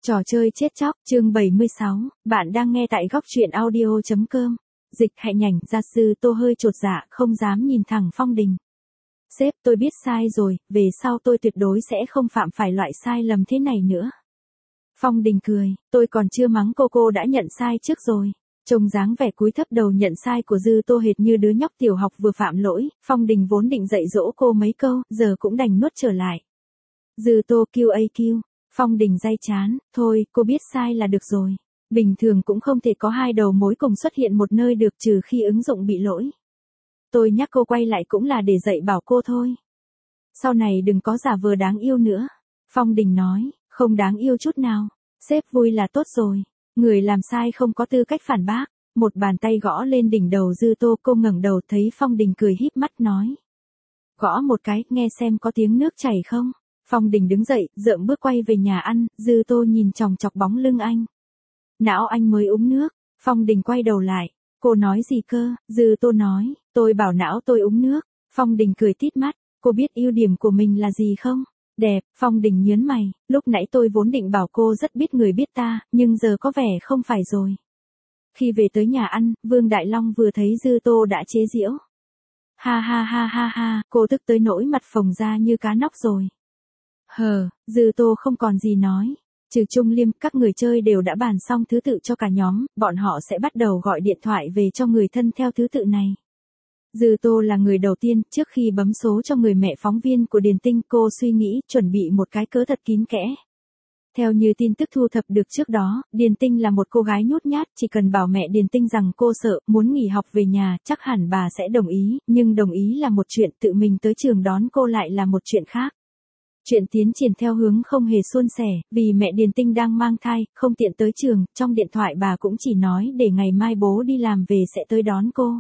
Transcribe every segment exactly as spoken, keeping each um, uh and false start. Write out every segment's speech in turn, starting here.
Trò chơi chết chóc, chương bảy mươi sáu, bạn đang nghe tại góc truyện audio.com. Dịch hạnh nhảnh, gia sư Tô hơi chột dạ, không dám nhìn thẳng Phong Đình. Sếp, tôi biết sai rồi, về sau tôi tuyệt đối sẽ không phạm phải loại sai lầm thế này nữa. Phong Đình cười, tôi còn chưa mắng cô cô đã nhận sai trước rồi. Trông dáng vẻ cúi thấp đầu nhận sai của Dư Tô hệt như đứa nhóc tiểu học vừa phạm lỗi, Phong Đình vốn định dạy dỗ cô mấy câu, giờ cũng đành nuốt trở lại. Dư Tô kêu a kêu. Phong Đình day chán, thôi, cô biết sai là được rồi. Bình thường cũng không thể có hai đầu mối cùng xuất hiện một nơi được trừ khi ứng dụng bị lỗi. Tôi nhắc cô quay lại cũng là để dạy bảo cô thôi. Sau này đừng có giả vờ đáng yêu nữa. Phong Đình nói, không đáng yêu chút nào. Sếp vui là tốt rồi. Người làm sai không có tư cách phản bác. Một bàn tay gõ lên đỉnh đầu Dư Tô, cô ngẩng đầu thấy Phong Đình cười híp mắt nói. Gõ một cái, nghe xem có tiếng nước chảy không? Phong Đình đứng dậy, dợm bước quay về nhà ăn, Dư Tô nhìn chòng chọc bóng lưng anh. Não anh mới uống nước. Phong Đình quay đầu lại. Cô nói gì cơ? Dư Tô nói, tôi bảo não tôi uống nước. Phong Đình cười tít mắt, cô biết ưu điểm của mình là gì không? Đẹp. Phong Đình nhớn mày, lúc nãy tôi vốn định bảo cô rất biết người biết ta, nhưng giờ có vẻ không phải rồi. Khi về tới nhà ăn, Vương Đại Long vừa thấy Dư Tô đã chế giễu. Ha ha ha ha ha, cô tức tới nỗi mặt phồng ra như cá nóc rồi. Hờ, Dư Tô không còn gì nói. Trừ Trung Liêm, các người chơi đều đã bàn xong thứ tự cho cả nhóm, bọn họ sẽ bắt đầu gọi điện thoại về cho người thân theo thứ tự này. Dư Tô là người đầu tiên, trước khi bấm số cho người mẹ phóng viên của Điền Tinh, cô suy nghĩ, chuẩn bị một cái cớ thật kín kẽ. Theo như tin tức thu thập được trước đó, Điền Tinh là một cô gái nhút nhát, chỉ cần bảo mẹ Điền Tinh rằng cô sợ, muốn nghỉ học về nhà, chắc hẳn bà sẽ đồng ý, nhưng đồng ý là một chuyện, tự mình tới trường đón cô lại là một chuyện khác. Chuyện tiến triển theo hướng không hề suôn sẻ, vì mẹ Điền Tinh đang mang thai, không tiện tới trường, trong điện thoại bà cũng chỉ nói để ngày mai bố đi làm về sẽ tới đón cô.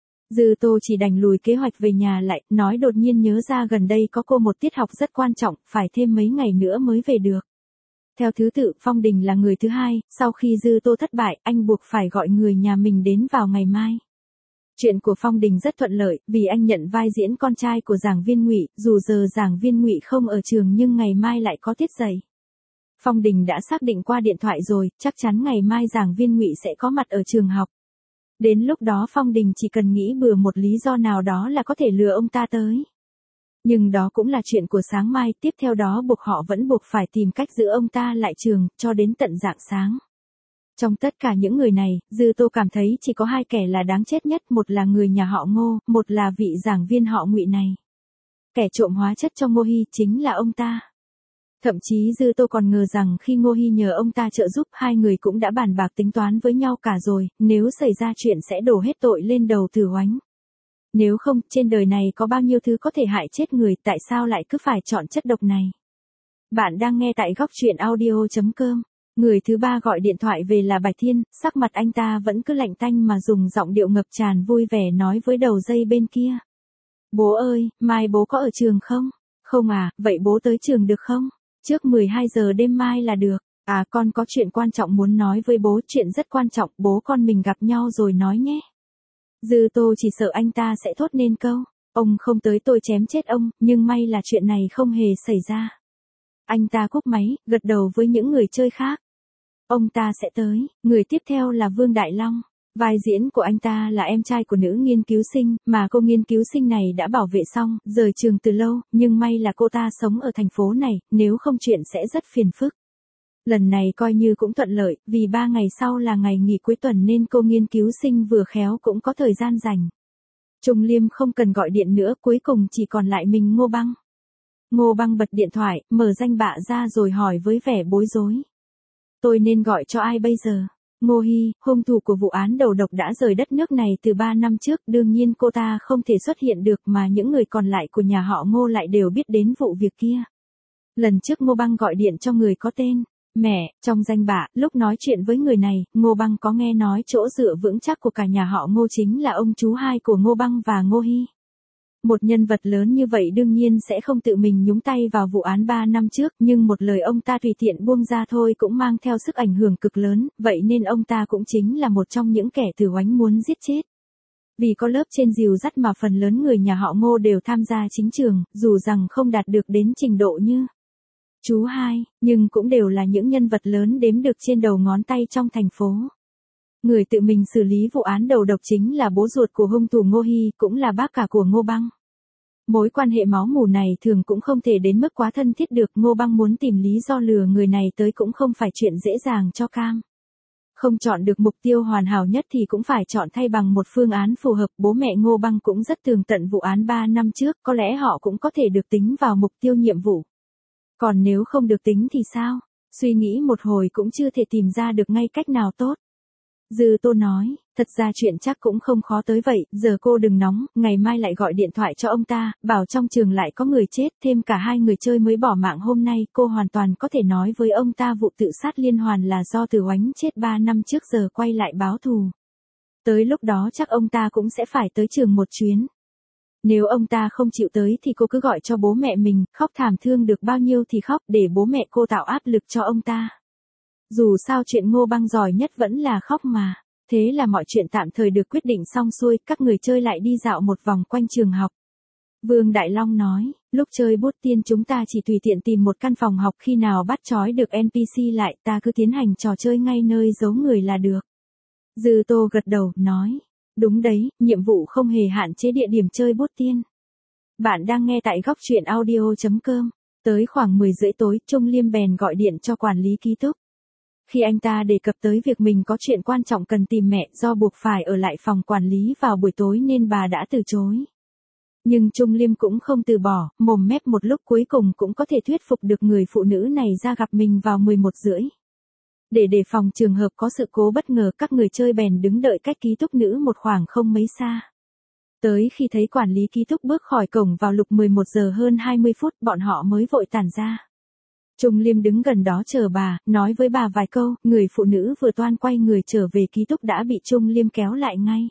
Dư Tô chỉ đành lùi kế hoạch về nhà lại, nói đột nhiên nhớ ra gần đây có cô một tiết học rất quan trọng, phải thêm mấy ngày nữa mới về được. Theo thứ tự, Phong Đình là người thứ hai, sau khi Dư Tô thất bại, anh buộc phải gọi người nhà mình đến vào ngày mai. Chuyện của Phong Đình rất thuận lợi, vì anh nhận vai diễn con trai của giảng viên Ngụy, dù giờ giảng viên Ngụy không ở trường nhưng ngày mai lại có tiết dạy. Phong Đình đã xác định qua điện thoại rồi, chắc chắn ngày mai giảng viên Ngụy sẽ có mặt ở trường học. Đến lúc đó Phong Đình chỉ cần nghĩ bừa một lý do nào đó là có thể lừa ông ta tới. Nhưng đó cũng là chuyện của sáng mai, tiếp theo đó buộc họ vẫn buộc phải tìm cách giữ ông ta lại trường, cho đến tận rạng sáng. Trong tất cả những người này, Dư Tô cảm thấy chỉ có hai kẻ là đáng chết nhất, một là người nhà họ Ngô, một là vị giảng viên họ Ngụy này. Kẻ trộm hóa chất cho Ngô Hi chính là ông ta. Thậm chí Dư Tô còn ngờ rằng khi Ngô Hi nhờ ông ta trợ giúp, hai người cũng đã bàn bạc tính toán với nhau cả rồi, nếu xảy ra chuyện sẽ đổ hết tội lên đầu Từ Oánh. Nếu không, trên đời này có bao nhiêu thứ có thể hại chết người, tại sao lại cứ phải chọn chất độc này? Bạn đang nghe tại góc truyện audio.com. Người thứ ba gọi điện thoại về là Bạch Thiên, sắc mặt anh ta vẫn cứ lạnh tanh mà dùng giọng điệu ngập tràn vui vẻ nói với đầu dây bên kia. Bố ơi, mai bố có ở trường không? Không à, vậy bố tới trường được không? Trước mười hai giờ đêm mai là được. À, con có chuyện quan trọng muốn nói với bố, chuyện rất quan trọng, bố con mình gặp nhau rồi nói nhé. Dư Tô chỉ sợ anh ta sẽ thốt nên câu, ông không tới tôi chém chết ông, nhưng may là chuyện này không hề xảy ra. Anh ta cúp máy, gật đầu với những người chơi khác. Ông ta sẽ tới. Người tiếp theo là Vương Đại Long. Vai diễn của anh ta là em trai của nữ nghiên cứu sinh, mà cô nghiên cứu sinh này đã bảo vệ xong, rời trường từ lâu, nhưng may là cô ta sống ở thành phố này, nếu không chuyện sẽ rất phiền phức. Lần này coi như cũng thuận lợi, vì ba ngày sau là ngày nghỉ cuối tuần nên cô nghiên cứu sinh vừa khéo cũng có thời gian rảnh. Trung Liêm không cần gọi điện nữa, cuối cùng chỉ còn lại mình Ngô Băng. Ngô Băng bật điện thoại, mở danh bạ ra rồi hỏi với vẻ bối rối. Tôi nên gọi cho ai bây giờ? Ngô Hi, hung thủ của vụ án đầu độc đã rời đất nước này từ ba năm trước, đương nhiên cô ta không thể xuất hiện được mà những người còn lại của nhà họ Ngô lại đều biết đến vụ việc kia. Lần trước Ngô Băng gọi điện cho người có tên Mẹ, trong danh bạ, lúc nói chuyện với người này, Ngô Băng có nghe nói chỗ dựa vững chắc của cả nhà họ Ngô chính là ông chú hai của Ngô Băng và Ngô Hi. Một nhân vật lớn như vậy đương nhiên sẽ không tự mình nhúng tay vào vụ án ba năm trước, nhưng một lời ông ta tùy tiện buông ra thôi cũng mang theo sức ảnh hưởng cực lớn, vậy nên ông ta cũng chính là một trong những kẻ Từ Oánh muốn giết chết. Vì có lớp trên dìu dắt mà phần lớn người nhà họ Ngô đều tham gia chính trường, dù rằng không đạt được đến trình độ như Chú hai, nhưng cũng đều là những nhân vật lớn đếm được trên đầu ngón tay trong thành phố. Người tự mình xử lý vụ án đầu độc chính là bố ruột của hung thủ Ngô Hy, cũng là bác cả của Ngô Băng. Mối quan hệ máu mủ này thường cũng không thể đến mức quá thân thiết được, Ngô Băng muốn tìm lý do lừa người này tới cũng không phải chuyện dễ dàng cho cam. Không chọn được mục tiêu hoàn hảo nhất thì cũng phải chọn thay bằng một phương án phù hợp, bố mẹ Ngô Băng cũng rất tường tận vụ án ba năm trước, có lẽ họ cũng có thể được tính vào mục tiêu nhiệm vụ. Còn nếu không được tính thì sao? Suy nghĩ một hồi cũng chưa thể tìm ra được ngay cách nào tốt. Dư Tô nói, thật ra chuyện chắc cũng không khó tới vậy, giờ cô đừng nóng, ngày mai lại gọi điện thoại cho ông ta, bảo trong trường lại có người chết, thêm cả hai người chơi mới bỏ mạng hôm nay, cô hoàn toàn có thể nói với ông ta vụ tự sát liên hoàn là do Từ Oánh chết ba năm trước giờ quay lại báo thù. Tới lúc đó chắc ông ta cũng sẽ phải tới trường một chuyến. Nếu ông ta không chịu tới thì cô cứ gọi cho bố mẹ mình, khóc thảm thương được bao nhiêu thì khóc để bố mẹ cô tạo áp lực cho ông ta. Dù sao chuyện Ngô Băng giỏi nhất vẫn là khóc mà. Thế là mọi chuyện tạm thời được quyết định xong xuôi, các người chơi lại đi dạo một vòng quanh trường học. Vương Đại Long nói, lúc chơi bút tiên chúng ta chỉ tùy tiện tìm một căn phòng học, khi nào bắt trói được en pê xê lại ta cứ tiến hành trò chơi ngay nơi giấu người là được. Dư Tô gật đầu, nói, đúng đấy, nhiệm vụ không hề hạn chế địa điểm chơi bút tiên. Bạn đang nghe tại góc truyện audio chấm com. Tới khoảng mười rưỡi tối, Trung Liêm bèn gọi điện cho quản lý ký túc. Khi anh ta đề cập tới việc mình có chuyện quan trọng cần tìm mẹ, do buộc phải ở lại phòng quản lý vào buổi tối nên bà đã từ chối. Nhưng Trung Liêm cũng không từ bỏ, mồm mép một lúc cuối cùng cũng có thể thuyết phục được người phụ nữ này ra gặp mình vào mười một rưỡi. Để đề phòng trường hợp có sự cố bất ngờ, các người chơi bèn đứng đợi cách ký túc nữ một khoảng không mấy xa. Tới khi thấy quản lý ký túc bước khỏi cổng vào lúc mười một giờ hơn hai mươi phút, bọn họ mới vội tản ra. Trung Liêm đứng gần đó chờ bà, nói với bà vài câu, người phụ nữ vừa toan quay người trở về ký túc đã bị Trung Liêm kéo lại ngay.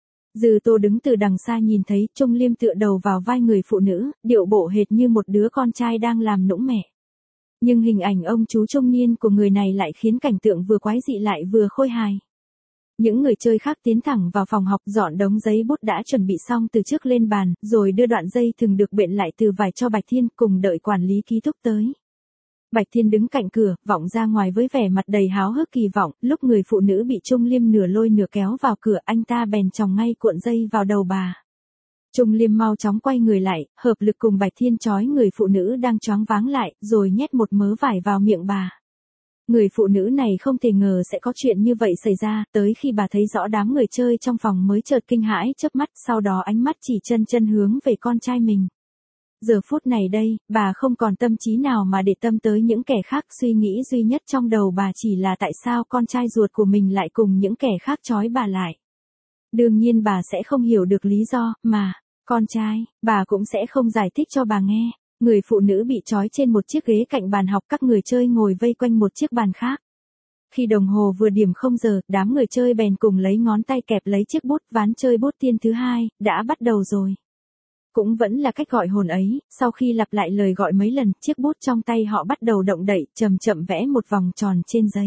Dư Tô đứng từ đằng xa nhìn thấy Trung Liêm tựa đầu vào vai người phụ nữ, điệu bộ hệt như một đứa con trai đang làm nũng mẹ. Nhưng hình ảnh ông chú trung niên của người này lại khiến cảnh tượng vừa quái dị lại vừa khôi hài. Những người chơi khác tiến thẳng vào phòng học, dọn đống giấy bút đã chuẩn bị xong từ trước lên bàn, rồi đưa đoạn dây thừng được bện lại từ vải cho Bạch Thiên, cùng đợi quản lý ký túc tới. Bạch Thiên đứng cạnh cửa, vọng ra ngoài với vẻ mặt đầy háo hức kỳ vọng, lúc người phụ nữ bị Trung Liêm nửa lôi nửa kéo vào cửa, anh ta bèn chòng ngay cuộn dây vào đầu bà. Trung Liêm mau chóng quay người lại, hợp lực cùng Bạch Thiên trói người phụ nữ đang choáng váng lại, rồi nhét một mớ vải vào miệng bà. Người phụ nữ này không thể ngờ sẽ có chuyện như vậy xảy ra, tới khi bà thấy rõ đám người chơi trong phòng mới chợt kinh hãi chớp mắt, sau đó ánh mắt chỉ chân chân hướng về con trai mình. Giờ phút này đây, bà không còn tâm trí nào mà để tâm tới những kẻ khác, suy nghĩ duy nhất trong đầu bà chỉ là tại sao con trai ruột của mình lại cùng những kẻ khác trói bà lại. Đương nhiên bà sẽ không hiểu được lý do, mà, con trai, bà cũng sẽ không giải thích cho bà nghe. Người phụ nữ bị trói trên một chiếc ghế cạnh bàn học, các người chơi ngồi vây quanh một chiếc bàn khác. Khi đồng hồ vừa điểm không giờ, đám người chơi bèn cùng lấy ngón tay kẹp lấy chiếc bút, ván chơi bút tiên thứ hai, đã bắt đầu rồi. Cũng vẫn là cách gọi hồn ấy, sau khi lặp lại lời gọi mấy lần, chiếc bút trong tay họ bắt đầu động đậy, chậm chậm vẽ một vòng tròn trên giấy.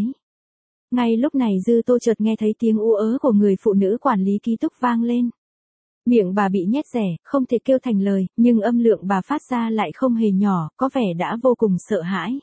Ngay lúc này Dư Tô chợt nghe thấy tiếng ú ớ của người phụ nữ quản lý ký túc vang lên. Miệng bà bị nhét rẻ, không thể kêu thành lời, nhưng âm lượng bà phát ra lại không hề nhỏ, có vẻ đã vô cùng sợ hãi.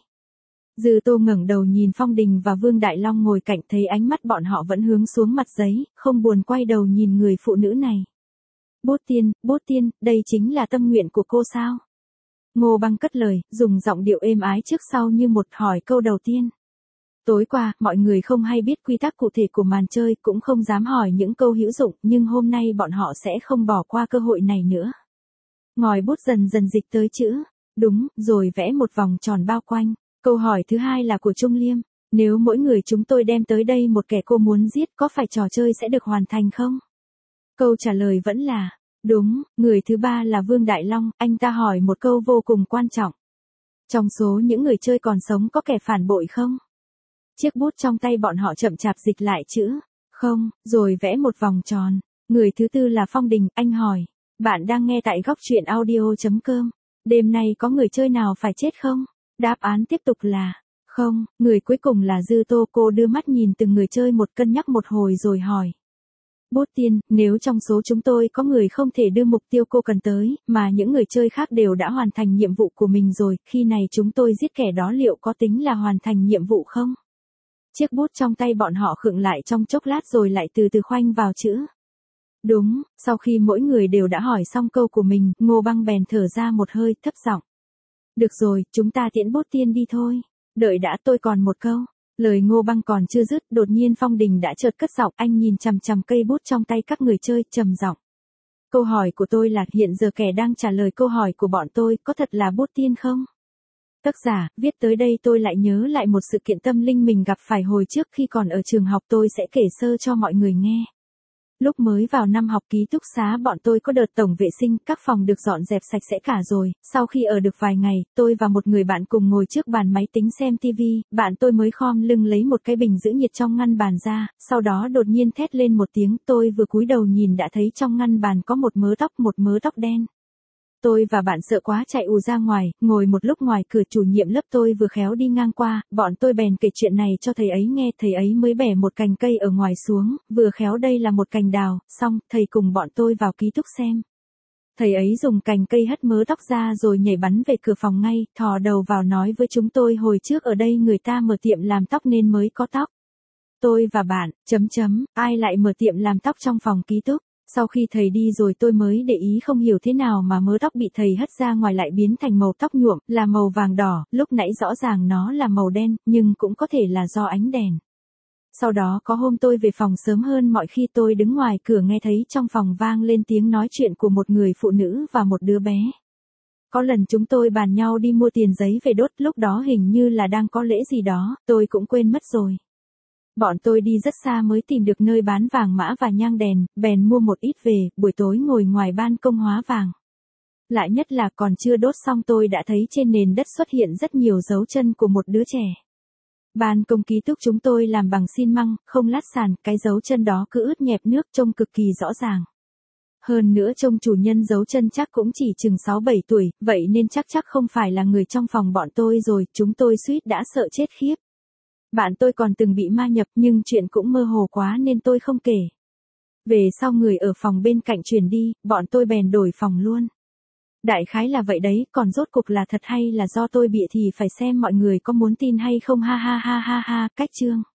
Dư Tô ngẩng đầu nhìn Phong Đình và Vương Đại Long ngồi cạnh, thấy ánh mắt bọn họ vẫn hướng xuống mặt giấy, không buồn quay đầu nhìn người phụ nữ này. Bút tiên, bút tiên, đây chính là tâm nguyện của cô sao? Ngô Băng cất lời, dùng giọng điệu êm ái trước sau như một hỏi câu đầu tiên. Tối qua, mọi người không hay biết quy tắc cụ thể của màn chơi, cũng không dám hỏi những câu hữu dụng, nhưng hôm nay bọn họ sẽ không bỏ qua cơ hội này nữa. Ngòi bút dần dần dịch tới chữ, đúng, rồi vẽ một vòng tròn bao quanh. Câu hỏi thứ hai là của Trung Liêm, nếu mỗi người chúng tôi đem tới đây một kẻ cô muốn giết, có phải trò chơi sẽ được hoàn thành không? Câu trả lời vẫn là, đúng. Người thứ ba là Vương Đại Long, anh ta hỏi một câu vô cùng quan trọng. Trong số những người chơi còn sống có kẻ phản bội không? Chiếc bút trong tay bọn họ chậm chạp dịch lại chữ, không, rồi vẽ một vòng tròn. Người thứ tư là Phong Đình, anh hỏi, bạn đang nghe tại góc truyện audio chấm com. Đêm nay có người chơi nào phải chết không? Đáp án tiếp tục là, không. Người cuối cùng là Dư Tô, cô đưa mắt nhìn từng người chơi một, cân nhắc một hồi rồi hỏi. Bút tiên, nếu trong số chúng tôi có người không thể đưa mục tiêu cô cần tới, mà những người chơi khác đều đã hoàn thành nhiệm vụ của mình rồi, khi này chúng tôi giết kẻ đó liệu có tính là hoàn thành nhiệm vụ không? Chiếc bút trong tay bọn họ khựng lại trong chốc lát rồi lại từ từ khoanh vào chữ. Đúng, sau khi mỗi người đều đã hỏi xong câu của mình, Ngô Băng bèn thở ra một hơi, thấp giọng. Được rồi, chúng ta tiễn Bút tiên đi thôi. Đợi đã, tôi còn một câu. Lời Ngô Băng còn chưa dứt, đột nhiên Phong Đình đã chợt cất giọng, anh nhìn chằm chằm cây bút trong tay các người chơi, trầm giọng. Câu hỏi của tôi là hiện giờ kẻ đang trả lời câu hỏi của bọn tôi có thật là Bút tiên không? Tác giả, viết tới đây tôi lại nhớ lại một sự kiện tâm linh mình gặp phải hồi trước khi còn ở trường học, tôi sẽ kể sơ cho mọi người nghe. Lúc mới vào năm học ký túc xá bọn tôi có đợt tổng vệ sinh, các phòng được dọn dẹp sạch sẽ cả rồi, sau khi ở được vài ngày, tôi và một người bạn cùng ngồi trước bàn máy tính xem tivi, bạn tôi mới khom lưng lấy một cái bình giữ nhiệt trong ngăn bàn ra, sau đó đột nhiên thét lên một tiếng, tôi vừa cúi đầu nhìn đã thấy trong ngăn bàn có một mớ tóc, một mớ tóc đen. Tôi và bạn sợ quá chạy ù ra ngoài, ngồi một lúc ngoài cửa, chủ nhiệm lớp tôi vừa khéo đi ngang qua, bọn tôi bèn kể chuyện này cho thầy ấy nghe, thầy ấy mới bẻ một cành cây ở ngoài xuống, vừa khéo đây là một cành đào, xong, thầy cùng bọn tôi vào ký túc xem. Thầy ấy dùng cành cây hất mớ tóc ra rồi nhảy bắn về cửa phòng ngay, thò đầu vào nói với chúng tôi hồi trước ở đây người ta mở tiệm làm tóc nên mới có tóc. Tôi và bạn, chấm chấm, ai lại mở tiệm làm tóc trong phòng ký túc. Sau khi thầy đi rồi tôi mới để ý không hiểu thế nào mà mớ tóc bị thầy hất ra ngoài lại biến thành màu tóc nhuộm, là màu vàng đỏ, lúc nãy rõ ràng nó là màu đen, nhưng cũng có thể là do ánh đèn. Sau đó có hôm tôi về phòng sớm hơn mọi khi, tôi đứng ngoài cửa nghe thấy trong phòng vang lên tiếng nói chuyện của một người phụ nữ và một đứa bé. Có lần chúng tôi bàn nhau đi mua tiền giấy về đốt, lúc đó hình như là đang có lễ gì đó, tôi cũng quên mất rồi. Bọn tôi đi rất xa mới tìm được nơi bán vàng mã và nhang đèn, bèn mua một ít về, buổi tối ngồi ngoài ban công hóa vàng. Lạ nhất là còn chưa đốt xong tôi đã thấy trên nền đất xuất hiện rất nhiều dấu chân của một đứa trẻ. Ban công ký túc chúng tôi làm bằng xi măng, không lát sàn, cái dấu chân đó cứ ướt nhẹp nước trông cực kỳ rõ ràng. Hơn nữa trông chủ nhân dấu chân chắc cũng chỉ chừng sáu bảy tuổi, vậy nên chắc chắc không phải là người trong phòng bọn tôi rồi, chúng tôi suýt đã sợ chết khiếp. Bạn tôi còn từng bị ma nhập nhưng chuyện cũng mơ hồ quá nên tôi không kể. Về sau người ở phòng bên cạnh chuyển đi, bọn tôi bèn đổi phòng luôn. Đại khái là vậy đấy, còn rốt cuộc là thật hay là do tôi bịa thì phải xem mọi người có muốn tin hay không, ha ha ha ha ha, cách chương.